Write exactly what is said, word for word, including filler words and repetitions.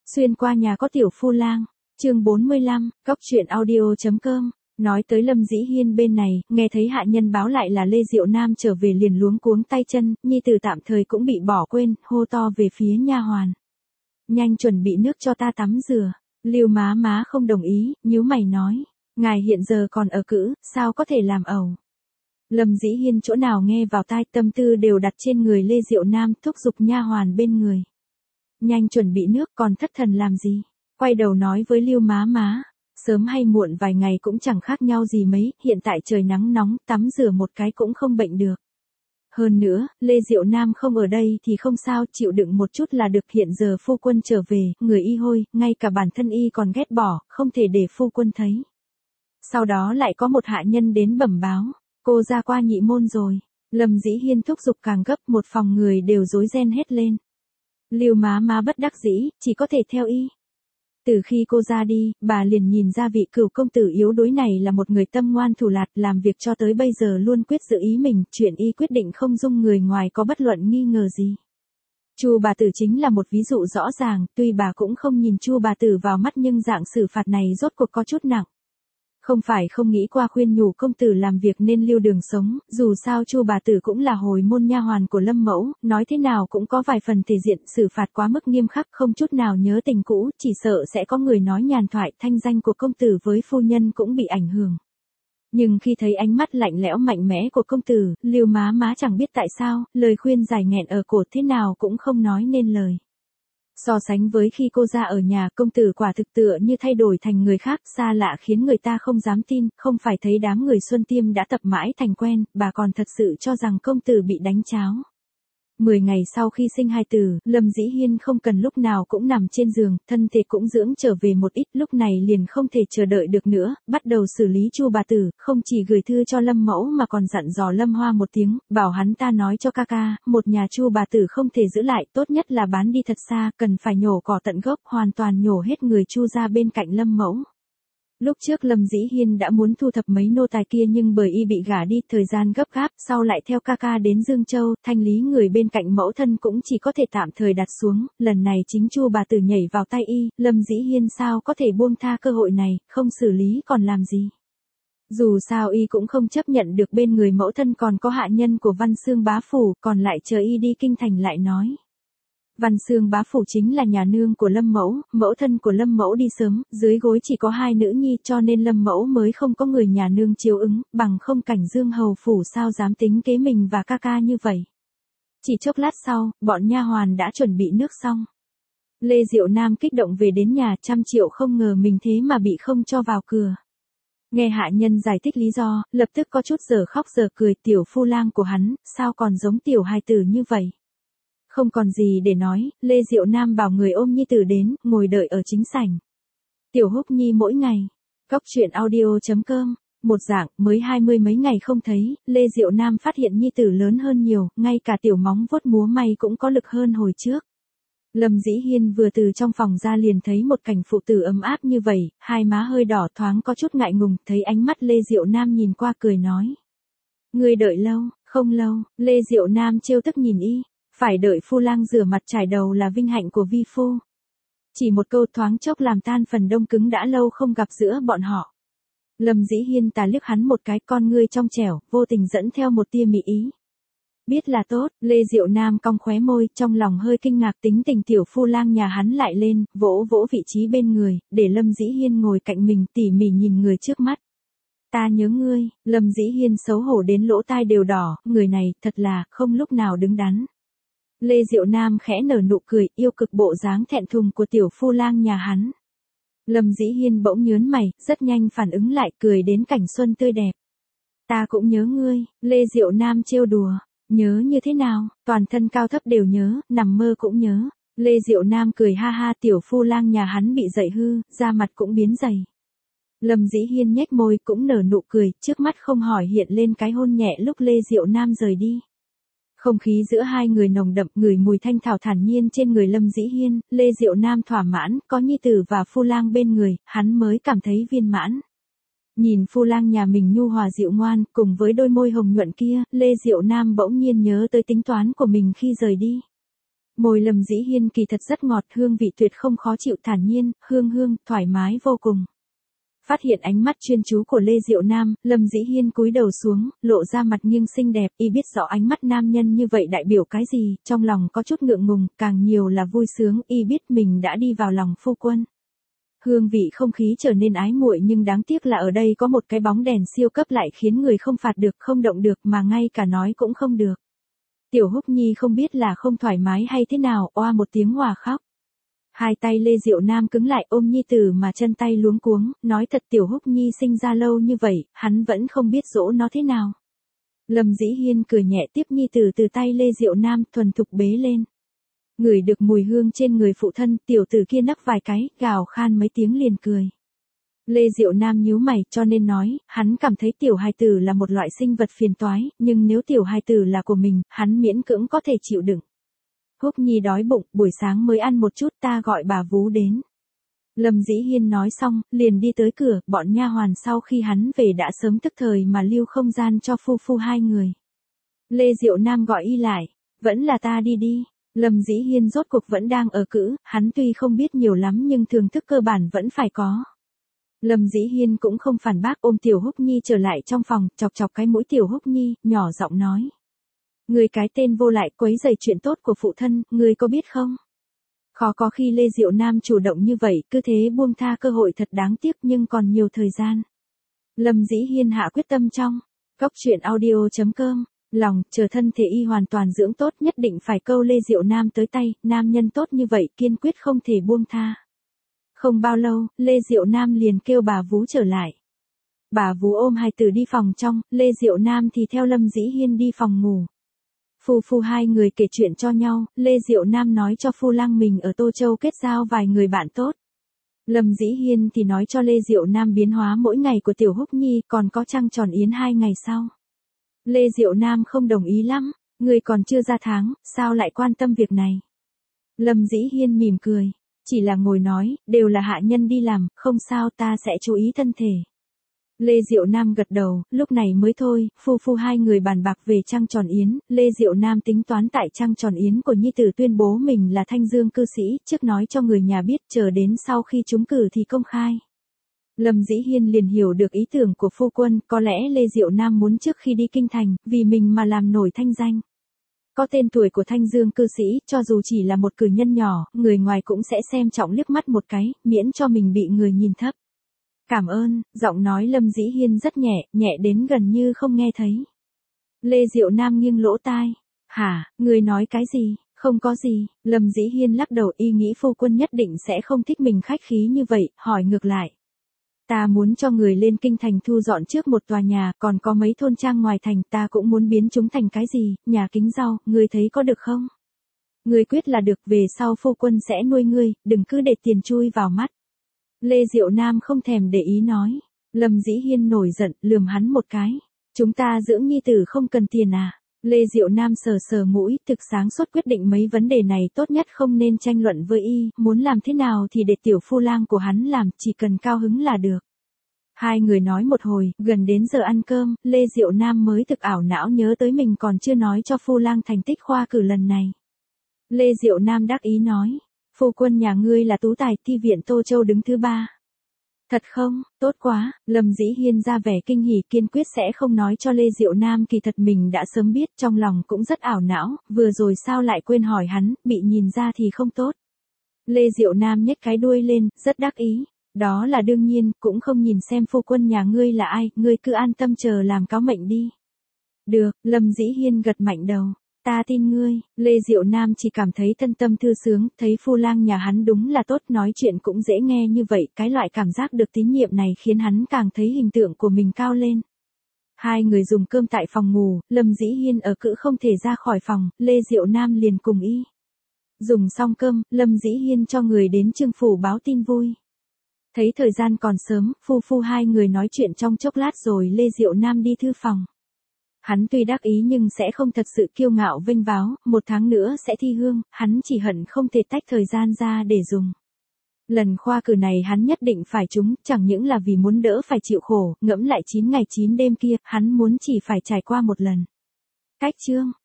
Xuyên qua nhà có tiểu phu lang, chương bốn mươi lăm, cóc truyện audio.com. Nói tới Lâm Dĩ Hiên bên này, nghe thấy hạ nhân báo lại là Lê Diệu Nam trở về liền luống cuống tay chân, nhi tử tạm thời cũng bị bỏ quên, hô to về phía nha hoàn. Nhanh chuẩn bị nước cho ta tắm rửa. Lưu má má không đồng ý, nhíu mày nói, ngài hiện giờ còn ở cữ, sao có thể làm ẩu. Lâm Dĩ Hiên chỗ nào nghe vào tai, tâm tư đều đặt trên người Lê Diệu Nam, thúc giục nha hoàn bên người. Nhanh chuẩn bị nước, còn thất thần làm gì? Quay đầu nói với Lưu má má, sớm hay muộn vài ngày cũng chẳng khác nhau gì mấy, hiện tại trời nắng nóng, tắm rửa một cái cũng không bệnh được. Hơn nữa, Lê Diệu Nam không ở đây thì không sao, chịu đựng một chút là được, hiện giờ phu quân trở về, người y hôi, ngay cả bản thân y còn ghét bỏ, không thể để phu quân thấy. Sau đó lại có một hạ nhân đến bẩm báo, cô ra qua nhị môn rồi. Lâm Dĩ Hiên thúc giục càng gấp, một phòng người đều rối ren hết lên. Lưu má má bất đắc dĩ, chỉ có thể theo y. Từ khi cô ra đi, bà liền nhìn ra vị cửu công tử yếu đuối này là một người tâm ngoan thủ lạt, làm việc cho tới bây giờ luôn quyết giữ ý mình, chuyện y quyết định không dung người ngoài có bất luận nghi ngờ gì. Chu bà tử chính là một ví dụ rõ ràng, tuy bà cũng không nhìn Chu bà tử vào mắt nhưng dạng xử phạt này rốt cuộc có chút nặng. Không phải không nghĩ qua khuyên nhủ công tử làm việc nên lưu đường sống, dù sao Chu bà tử cũng là hồi môn nha hoàn của Lâm mẫu, nói thế nào cũng có vài phần thể diện, xử phạt quá mức nghiêm khắc, không chút nào nhớ tình cũ, chỉ sợ sẽ có người nói nhàn thoại, thanh danh của công tử với phu nhân cũng bị ảnh hưởng. Nhưng khi thấy ánh mắt lạnh lẽo mạnh mẽ của công tử, Lưu má má chẳng biết tại sao, lời khuyên dài nghẹn ở cổ thế nào cũng không nói nên lời. So sánh với khi cô ra ở nhà, công tử quả thực tựa như thay đổi thành người khác, xa lạ khiến người ta không dám tin, không phải thấy đám người Xuân Tiêm đã tập mãi thành quen, bà còn thật sự cho rằng công tử bị đánh cháo. Mười ngày sau khi sinh hai tử, Lâm Dĩ Hiên không cần lúc nào cũng nằm trên giường, thân thể cũng dưỡng trở về một ít, lúc này liền không thể chờ đợi được nữa, bắt đầu xử lý Chu bà tử, không chỉ gửi thư cho Lâm mẫu mà còn dặn dò Lâm Hoa một tiếng, bảo hắn ta nói cho ca ca, một nhà Chu bà tử không thể giữ lại, tốt nhất là bán đi thật xa, cần phải nhổ cỏ tận gốc, hoàn toàn nhổ hết người Chu ra bên cạnh Lâm mẫu. Lúc trước Lâm Dĩ Hiên đã muốn thu thập mấy nô tài kia nhưng bởi y bị gả đi, thời gian gấp gáp, sau lại theo ca ca đến Dương Châu, thanh lý người bên cạnh mẫu thân cũng chỉ có thể tạm thời đặt xuống, lần này chính Chu bà tử nhảy vào tay y, Lâm Dĩ Hiên sao có thể buông tha cơ hội này, không xử lý còn làm gì. Dù sao y cũng không chấp nhận được bên người mẫu thân còn có hạ nhân của Văn Xương bá phủ, còn lại chờ y đi kinh thành lại nói. Văn Xương bá phủ chính là nhà nương của Lâm mẫu, mẫu thân của Lâm mẫu đi sớm, dưới gối chỉ có hai nữ nhi cho nên Lâm mẫu mới không có người nhà nương chiếu ứng, bằng không cảnh Dương hầu phủ sao dám tính kế mình và ca ca như vậy. Chỉ chốc lát sau, bọn nha hoàn đã chuẩn bị nước xong. Lê Diệu Nam kích động về đến nhà, trăm triệu không ngờ mình thế mà bị không cho vào cửa. Nghe hạ nhân giải thích lý do, lập tức có chút giờ khóc giờ cười, tiểu phu lang của hắn, sao còn giống tiểu hài tử như vậy. Không còn gì để nói, Lê Diệu Nam bảo người ôm nhi tử đến, ngồi đợi ở chính sảnh. Tiểu Húc Nhi mỗi ngày. Cóc truyện audio.com. Một dạng, mới hai mươi mấy ngày không thấy, Lê Diệu Nam phát hiện nhi tử lớn hơn nhiều, ngay cả tiểu móng vuốt múa may cũng có lực hơn hồi trước. Lâm Dĩ Hiên vừa từ trong phòng ra liền thấy một cảnh phụ tử ấm áp như vậy, hai má hơi đỏ thoáng có chút ngại ngùng, thấy ánh mắt Lê Diệu Nam nhìn qua cười nói. Người đợi lâu, không lâu, Lê Diệu Nam trêu tức nhìn y. Phải đợi phu lang rửa mặt trải đầu là vinh hạnh của vi phu. Chỉ một câu thoáng chốc làm tan phần đông cứng đã lâu không gặp giữa bọn họ. Lâm Dĩ Hiên tà liếc hắn một cái, con ngươi trong trẻo, vô tình dẫn theo một tia mị ý. Biết là tốt, Lê Diệu Nam cong khóe môi, trong lòng hơi kinh ngạc, tính tình tiểu phu lang nhà hắn lại lên, vỗ vỗ vị trí bên người, để Lâm Dĩ Hiên ngồi cạnh mình tỉ mỉ nhìn người trước mắt. Ta nhớ ngươi, Lâm Dĩ Hiên xấu hổ đến lỗ tai đều đỏ, người này, thật là, không lúc nào đứng đắn. Lê Diệu Nam khẽ nở nụ cười, yêu cực bộ dáng thẹn thùng của tiểu phu lang nhà hắn. Lâm Dĩ Hiên bỗng nhớn mày, rất nhanh phản ứng lại, cười đến cảnh xuân tươi đẹp. Ta cũng nhớ ngươi, Lê Diệu Nam trêu đùa, nhớ như thế nào, toàn thân cao thấp đều nhớ, nằm mơ cũng nhớ. Lê Diệu Nam cười ha ha, tiểu phu lang nhà hắn bị dậy hư, da mặt cũng biến dày. Lâm Dĩ Hiên nhếch môi cũng nở nụ cười, trước mắt không hỏi hiện lên cái hôn nhẹ lúc Lê Diệu Nam rời đi. Không khí giữa hai người nồng đậm, ngửi mùi thanh thảo thản nhiên trên người Lâm Dĩ Hiên, Lê Diệu Nam thỏa mãn, có nhi tử và phu lang bên người, hắn mới cảm thấy viên mãn. Nhìn phu lang nhà mình nhu hòa dịu ngoan, cùng với đôi môi hồng nhuận kia, Lê Diệu Nam bỗng nhiên nhớ tới tính toán của mình khi rời đi. Môi Lâm Dĩ Hiên kỳ thật rất ngọt, hương vị tuyệt không khó chịu, thản nhiên, hương hương, thoải mái vô cùng. Phát hiện ánh mắt chuyên chú của Lê Diệu Nam, Lâm Dĩ Hiên cúi đầu xuống, lộ ra mặt nghiêng xinh đẹp, y biết rõ ánh mắt nam nhân như vậy đại biểu cái gì, trong lòng có chút ngượng ngùng, càng nhiều là vui sướng, y biết mình đã đi vào lòng phu quân. Hương vị không khí trở nên ái muội, nhưng đáng tiếc là ở đây có một cái bóng đèn siêu cấp lại khiến người không phạt được, không động được, mà ngay cả nói cũng không được. Tiểu Húc Nhi không biết là không thoải mái hay thế nào, oa một tiếng hòa khóc. Hai tay Lê Diệu Nam cứng lại ôm nhi tử mà chân tay luống cuống, nói thật Tiểu Húc Nhi sinh ra lâu như vậy, hắn vẫn không biết dỗ nó thế nào. Lâm Dĩ Hiên cười nhẹ tiếp nhi tử từ tay Lê Diệu Nam, thuần thục bế lên. Ngửi được mùi hương trên người phụ thân, tiểu tử kia nấc vài cái, gào khan mấy tiếng liền cười. Lê Diệu Nam nhíu mày, cho nên nói, hắn cảm thấy tiểu hài tử là một loại sinh vật phiền toái, nhưng nếu tiểu hài tử là của mình, hắn miễn cưỡng có thể chịu đựng. Húc Nhi đói bụng, buổi sáng mới ăn một chút, ta gọi bà vú đến. Lâm Dĩ Hiên nói xong, liền đi tới cửa, bọn nha hoàn sau khi hắn về đã sớm tức thời mà lưu không gian cho phu phu hai người. Lê Diệu Nam gọi y lại, vẫn là ta đi đi. Lâm Dĩ Hiên rốt cuộc vẫn đang ở cữ, hắn tuy không biết nhiều lắm nhưng thưởng thức cơ bản vẫn phải có. Lâm Dĩ Hiên cũng không phản bác, ôm Tiểu Húc Nhi trở lại trong phòng, chọc chọc cái mũi Tiểu Húc Nhi, nhỏ giọng nói. Người cái tên vô lại quấy rầy chuyện tốt của phụ thân, người có biết không? Khó có khi Lê Diệu Nam chủ động như vậy, cứ thế buông tha cơ hội thật đáng tiếc nhưng còn nhiều thời gian. Lâm Dĩ Hiên hạ quyết tâm trong. Cóc truyện audio chấm com. Lòng, chờ thân thể y hoàn toàn dưỡng tốt nhất định phải câu Lê Diệu Nam tới tay, nam nhân tốt như vậy kiên quyết không thể buông tha. Không bao lâu, Lê Diệu Nam liền kêu bà vú trở lại. Bà vú ôm hài tử đi phòng trong, Lê Diệu Nam thì theo Lâm Dĩ Hiên đi phòng ngủ. Phu phu hai người kể chuyện cho nhau, Lê Diệu Nam nói cho phu lang mình ở Tô Châu kết giao vài người bạn tốt. Lâm Dĩ Hiên thì nói cho Lê Diệu Nam biến hóa mỗi ngày của Tiểu Húc Nhi, còn có trăng tròn yến hai ngày sau. Lê Diệu Nam không đồng ý lắm, người còn chưa ra tháng, sao lại quan tâm việc này. Lâm Dĩ Hiên mỉm cười, chỉ là ngồi nói, đều là hạ nhân đi làm, không sao, ta sẽ chú ý thân thể. Lê Diệu Nam gật đầu, lúc này mới thôi, phu phu hai người bàn bạc về trăng tròn yến, Lê Diệu Nam tính toán tại trăng tròn yến của nhi tử tuyên bố mình là Thanh Dương cư sĩ, trước nói cho người nhà biết, chờ đến sau khi trúng cử thì công khai. Lâm Dĩ Hiên liền hiểu được ý tưởng của phu quân, có lẽ Lê Diệu Nam muốn trước khi đi kinh thành, vì mình mà làm nổi thanh danh. Có tên tuổi của Thanh Dương cư sĩ, cho dù chỉ là một cử nhân nhỏ, người ngoài cũng sẽ xem trọng liếc mắt một cái, miễn cho mình bị người nhìn thấp. Cảm ơn, giọng nói Lâm Dĩ Hiên rất nhẹ, nhẹ đến gần như không nghe thấy. Lê Diệu Nam nghiêng lỗ tai. Hả, người nói cái gì? Không có gì, Lâm Dĩ Hiên lắc đầu, y nghĩ phu quân nhất định sẽ không thích mình khách khí như vậy, hỏi ngược lại. Ta muốn cho người lên kinh thành thu dọn trước một tòa nhà, còn có mấy thôn trang ngoài thành, ta cũng muốn biến chúng thành cái gì, nhà kính rau, ngươi thấy có được không? Ngươi quyết là được, về sau phu quân sẽ nuôi ngươi, đừng cứ để tiền chui vào mắt. Lê Diệu Nam không thèm để ý nói. Lâm Dĩ Hiên nổi giận, lườm hắn một cái. Chúng ta dưỡng nhi tử không cần tiền à? Lê Diệu Nam sờ sờ mũi, thực sáng suốt quyết định mấy vấn đề này tốt nhất không nên tranh luận với y, muốn làm thế nào thì để tiểu phu lang của hắn làm, chỉ cần cao hứng là được. Hai người nói một hồi, gần đến giờ ăn cơm, Lê Diệu Nam mới thực ảo não nhớ tới mình còn chưa nói cho phu lang thành tích khoa cử lần này. Lê Diệu Nam đắc ý nói, phu quân nhà ngươi là tú tài, thi viện Tô Châu đứng thứ ba. Thật không, tốt quá, Lâm Dĩ Hiên ra vẻ kinh hỉ, kiên quyết sẽ không nói cho Lê Diệu Nam, kỳ thật mình đã sớm biết, trong lòng cũng rất ảo não, vừa rồi sao lại quên hỏi hắn, bị nhìn ra thì không tốt. Lê Diệu Nam nhếch cái đuôi lên, rất đắc ý, đó là đương nhiên, cũng không nhìn xem phu quân nhà ngươi là ai, ngươi cứ an tâm chờ làm cáo mệnh đi. Được, Lâm Dĩ Hiên gật mạnh đầu. Ta tin ngươi, Lê Diệu Nam chỉ cảm thấy thân tâm thư sướng, thấy phu lang nhà hắn đúng là tốt, nói chuyện cũng dễ nghe như vậy, cái loại cảm giác được tín nhiệm này khiến hắn càng thấy hình tượng của mình cao lên. Hai người dùng cơm tại phòng ngủ, Lâm Dĩ Hiên ở cữ không thể ra khỏi phòng, Lê Diệu Nam liền cùng y. Dùng xong cơm, Lâm Dĩ Hiên cho người đến Trương phủ báo tin vui. Thấy thời gian còn sớm, phu phu hai người nói chuyện trong chốc lát rồi Lê Diệu Nam đi thư phòng. Hắn tuy đắc ý nhưng sẽ không thật sự kiêu ngạo vênh váo, một tháng nữa sẽ thi hương, hắn chỉ hận không thể tách thời gian ra để dùng. Lần khoa cử này hắn nhất định phải trúng, chẳng những là vì muốn đỡ phải chịu khổ, ngẫm lại chín ngày chín đêm kia, hắn muốn chỉ phải trải qua một lần. Cách chương